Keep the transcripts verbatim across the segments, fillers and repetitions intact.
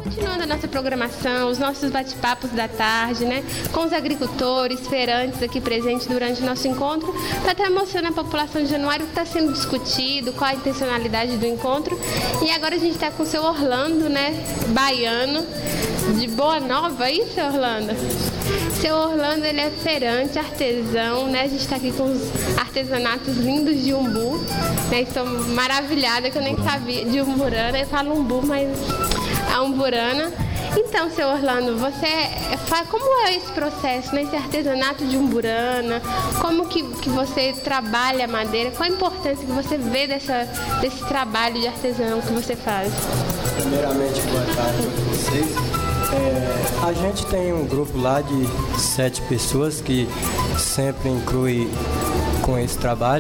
Continuando a nossa programação, os nossos bate-papos da tarde, né? Com os agricultores, feirantes aqui presentes durante o nosso encontro, para estar mostrando a população de Januário o que está sendo discutido, qual a intencionalidade do encontro. E agora a gente está com o seu Orlando, né? Baiano, de Boa Nova, é isso, Orlando? Seu Orlando, ele é feirante, artesão, né? A gente está aqui com os artesanatos lindos de umbu, né? Estou maravilhada que eu nem sabia de umburana. Eu falo umbu, mas a umburana. Então, seu Orlando, você faz, como é esse processo, né? Esse artesanato de umburana? Como que, que você trabalha a madeira? Qual a importância que você vê dessa, desse trabalho de artesão que você faz? Primeiramente, boa tarde a todos vocês. É, a gente tem um grupo lá de sete pessoas que sempre inclui com esse trabalho.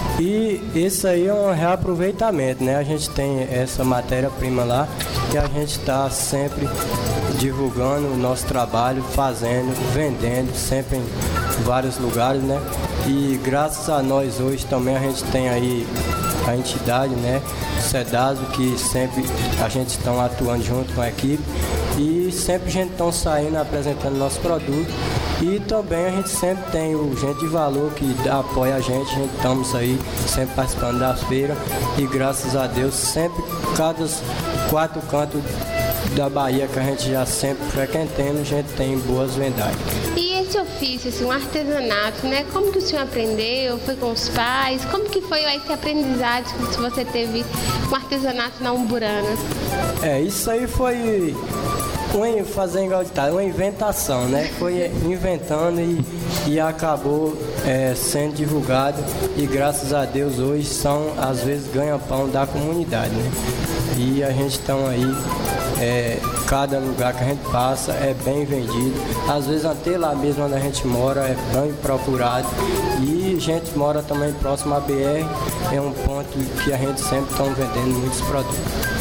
E isso aí é um reaproveitamento, né? A gente tem essa matéria-prima lá que a gente está sempre divulgando o nosso trabalho, fazendo, vendendo, sempre em vários lugares, né? E graças a nós hoje também a gente tem aí a entidade, né? O SEDASO, que sempre a gente está atuando junto com a equipe e sempre a gente está saindo apresentando nosso produto. E também a gente sempre tem o Gente de Valor que apoia a gente, a gente estamos aí sempre participando das feiras e graças a Deus sempre, cada quatro cantos da Bahia que a gente já sempre frequentando, a gente tem boas vendagens. E esse ofício, assim, um artesanato, né? Como que o senhor aprendeu? Foi com os pais? Como que foi esse aprendizado que você teve com artesanato na umburana? É, isso aí foi uma, fazer igual de tá, uma inventação, né? Foi inventando e, e acabou é, sendo divulgado e graças a Deus hoje são, às vezes, ganha-pão da comunidade, né? E a gente está aí, é, cada lugar que a gente passa é bem vendido, às vezes até lá mesmo onde a gente mora é bem procurado e a gente mora também próximo à B R, é um ponto que a gente sempre está vendendo muitos produtos.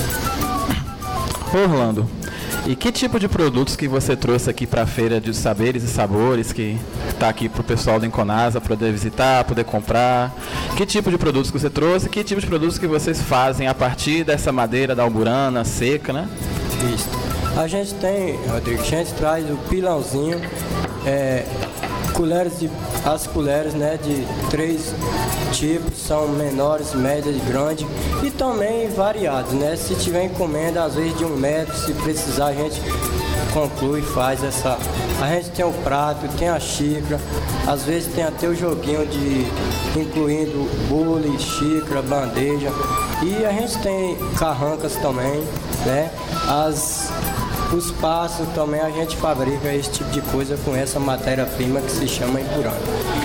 Orlando, e que tipo de produtos que você trouxe aqui para a Feira de Saberes e Sabores, que está aqui para o pessoal do Inconasa poder visitar, poder comprar? Que tipo de produtos que você trouxe? Que tipo de produtos que vocês fazem a partir dessa madeira da umburana seca, né? Isso. A gente tem, Rodrigo, a gente traz o pilãozinho, é, colheres de, as colheres, né, de três tipos, são menores, médias e grandes e também variados, né? Se tiver encomenda, às vezes de um metro, se precisar a gente conclui, faz essa. A gente tem o prato, tem a xícara, às vezes tem até o joguinho de incluindo bule, xícara, bandeja e a gente tem carrancas também, né? As Os passos também a gente fabrica esse tipo de coisa com essa matéria-prima que se chama umburana.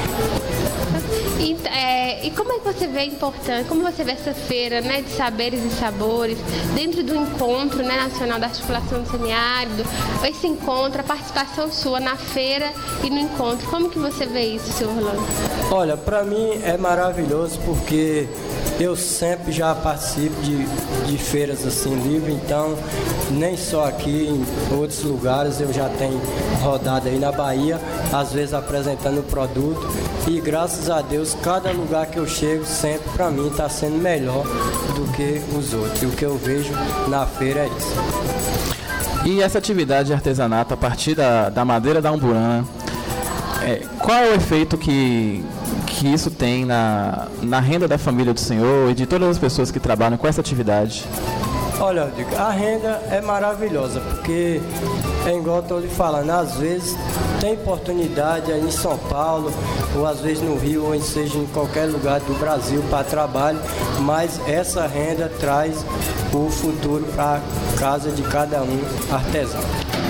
E, é, e como é que você vê importante, como você vê essa feira, né, de saberes e sabores, dentro do encontro, né, nacional da articulação do semiárido, esse encontro, a participação sua na feira e no encontro, como que você vê isso, seu Orlando? Olha, para mim é maravilhoso porque eu sempre já participo de, de feiras assim livre, então nem só aqui, em outros lugares eu já tenho rodado aí na Bahia, às vezes apresentando o produto e graças a Deus cada lugar que eu chego sempre para mim está sendo melhor do que os outros. E o que eu vejo na feira é isso. E essa atividade de artesanato a partir da, da madeira da umburana, é, qual é o efeito que, que isso tem na, na renda da família do senhor e de todas as pessoas que trabalham com essa atividade? Olha, Rodrigo, a renda é maravilhosa, porque é igual eu estou lhe falando, às vezes tem oportunidade aí em São Paulo, ou às vezes no Rio, ou seja em qualquer lugar do Brasil para trabalho, mas essa renda traz o futuro para a casa de cada um artesão.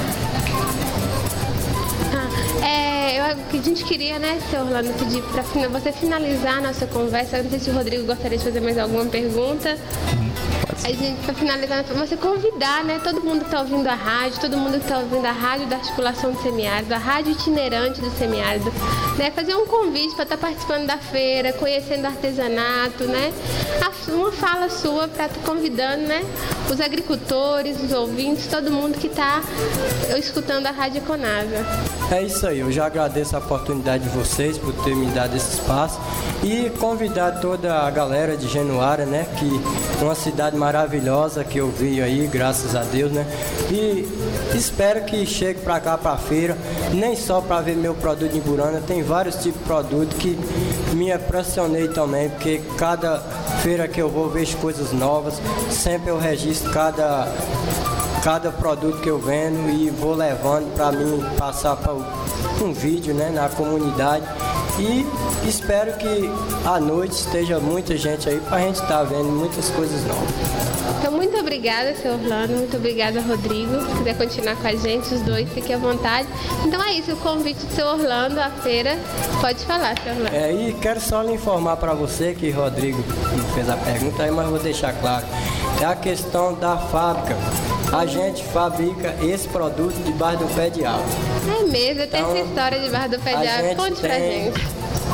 O que a gente queria, né, seu Orlando, pedir para você finalizar a nossa conversa. Não sei se o Rodrigo gostaria de fazer mais alguma pergunta. A gente, para finalizar, você convidar, né, todo mundo que está ouvindo a rádio, todo mundo que está ouvindo a rádio da articulação do semiárido, a rádio itinerante do semiárido, né, fazer um convite para estar tá participando da feira, conhecendo artesanato, né, uma fala sua para estar tá convidando, né, os agricultores, os ouvintes, todo mundo que está escutando a Rádio Inconasa. É isso aí, eu já agradeço a oportunidade de vocês por ter me dado esse espaço E convidar toda a galera de Januária, né? Que é uma cidade maravilhosa que eu vi aí, graças a Deus, né? E espero que chegue para cá, para a feira, nem só para ver meu produto de Imburana, tem vários tipos de produto que me impressionei também, porque cada feira que eu vou vejo coisas novas, sempre eu registro cada, cada produto que eu vendo e vou levando para mim passar para um vídeo, né, na comunidade. E espero que à noite esteja muita gente aí para a gente estar tá vendo muitas coisas novas. Então, muito obrigada, seu Orlando, muito obrigada, Rodrigo. Se quiser continuar com a gente, os dois, fiquem à vontade. Então é isso, o convite do seu Orlando à feira. Pode falar, seu Orlando. É, e quero só lhe informar para você que Rodrigo me fez a pergunta aí, mas vou deixar claro. É a questão da fábrica. A gente fabrica esse produto debaixo do pé de árvore. É mesmo, tem então, essa história debaixo do pé de árvore. Conte pra gente.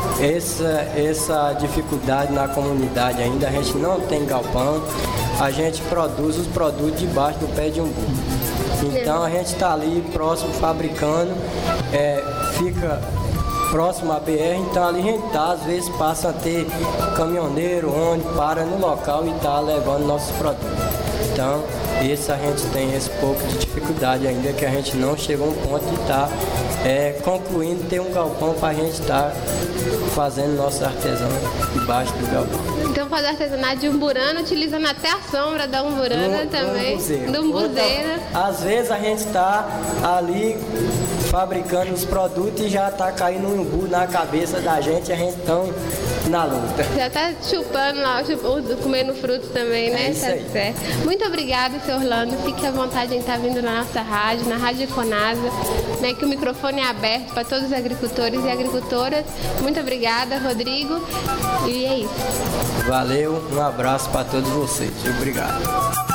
Essa, essa dificuldade na comunidade ainda, a gente não tem galpão, a gente produz os produtos debaixo do pé de umbu. Então a gente está ali próximo fabricando, é, fica próximo à B R, então ali a gente tá, às vezes passa a ter caminhoneiro onde para no local e está levando nossos produtos. Então, esse a gente tem esse pouco de dificuldade ainda, que a gente não chegou a um ponto de estar tá, é, concluindo ter um galpão para a gente estar tá fazendo nosso artesão debaixo do galpão. Então, fazer artesanato de umburana, utilizando até a sombra da umburana do, também. Do umbuzeiro. Então, às vezes a gente está ali fabricando os produtos e já está caindo um umbu na cabeça da gente e a gente tão na luta. Já está chupando lá, comendo frutos também, né? É isso tá aí. Certo. Muito obrigada, seu Orlando. Fique à vontade em estar vindo na nossa rádio, na Rádio Inconasa, né, que o microfone é aberto para todos os agricultores e agricultoras. Muito obrigada, Rodrigo. E é isso. Valeu, um abraço para todos vocês. Obrigado.